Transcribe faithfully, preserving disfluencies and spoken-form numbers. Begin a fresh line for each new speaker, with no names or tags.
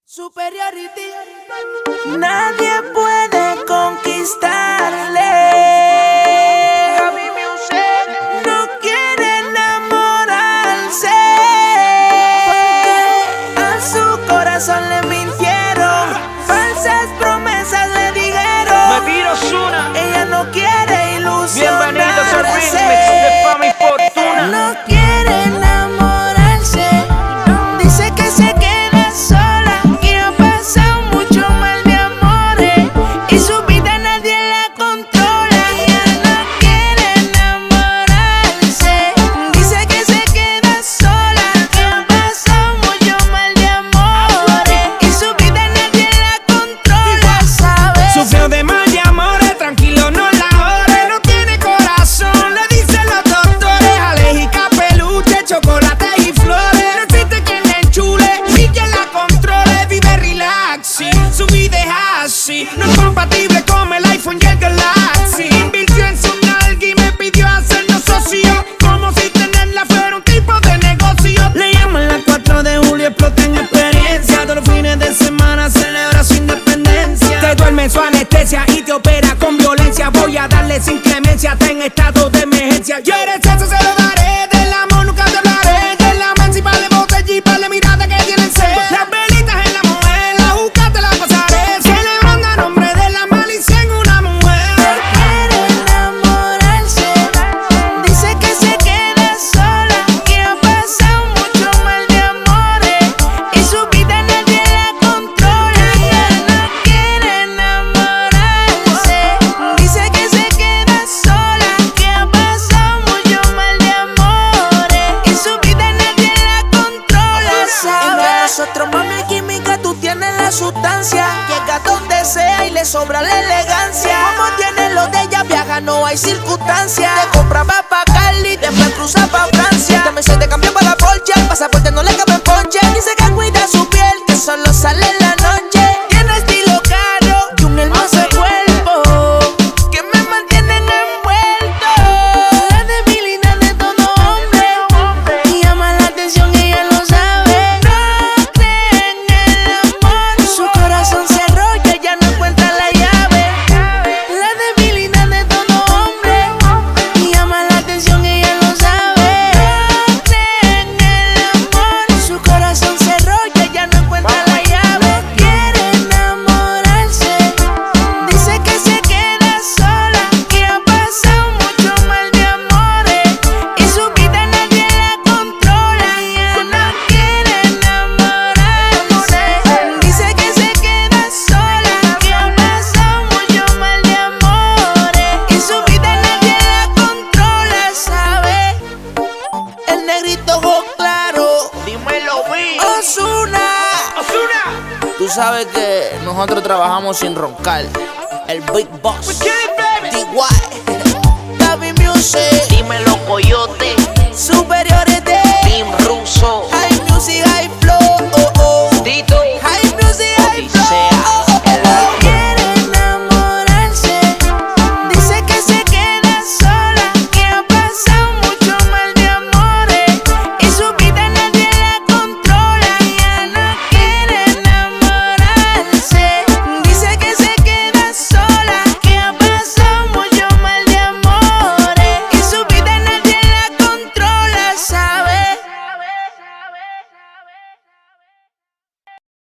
Superiority. Nadie puede conquistarle. No quiere enamorarse. A su corazón le mintieron. Falsas promesas le dijeron.
Me tiro Zuna.
Ella no quiere ilusionarse.
Bienvenidos al remix de Fami Fortuna.
No quiere enamorarse. Dice que se queda sola, que ha pasado mucho mal de amores y su vida nadie la controla. Ella no quiere enamorarse. Dice que se queda sola, que ha pasado mucho mal de amores y su vida nadie la controla, ¿sabes?
Sufrió de mal de amores, tranquilo no la ore. No tiene corazón, le dicen los doctores. Alérgica a peluche, chocolate y flores. No existe quien la enchule ni quien la controle. Vive relaxing, su vida es así. No es compatible con el iPhone y el Galaxy. Invirtió en su nalga y me pidió hacernos socios, como si tenerla fuera un tipo de negocio. Le llaman la cuatro de julio, explota en experiencia. Todos los fines de semana celebra su independencia. Te duerme en su anestesia y te opera con violencia. Voy a darle sin clemencia, está en estado de emergencia. ¿Quieres eso? Se lo daré. Del amor nunca te hablaré. De la principal botella y par de mirada que tienen sed. Las velitas en la mujer, la juca te la pasaré. Celebrando a nombre de la malicia en una mujer.
Quiere enamorarse. Dice que se queda sola, que ha pasado mucho mal de amores y su vida nadie la controla. Ella no quiere enamorarse. Dice que se queda sola, que ha pasado mucho mal de amores y su vida nadie la controla, ¿sabes? Entre nosotros, mami, química, tú tienes la sustancia. Llega donde sea y le sobra la elegancia. Como tiene lo de ella, viaja, no hay circunstancia. Te compraba pa' Cali, después cruza pa' Francia. También se te cambió para la Porsche, el pasaporte no le cabe en ponche. Dice que cuida su piel, que solo sale en la noche. Tiene estilo caro y un hermoso cuerpo que me mantienen envuelto. La debilidad de todo hombre y llama la atención, ella lo sabe. No cree en el amor, su corazón cerró y ella no encuentra la llave. La debilidad de todo hombre y llama la atención, ella lo sabe. No cree en el amor, su corazón cerró y ella no encuentra la llave. Quiere enamorarse. Dice que se queda sola, que ha pasado mucho mal de amores y su vida nadie la controla. Ella no quiere enamorarse. Dice que se queda sola, que ha pasado mucho mal de amores y su vida nadie la controla, ¿sabe? El negrito ojo claro,
Dímelo, vi.
Ozuna.
Ozuna.
Tú sabes que nosotros trabajamos sin roncar. El Big Boss,
Get it, baby.
D Y, Davi Music,
Dímelo, coyote.
Superior.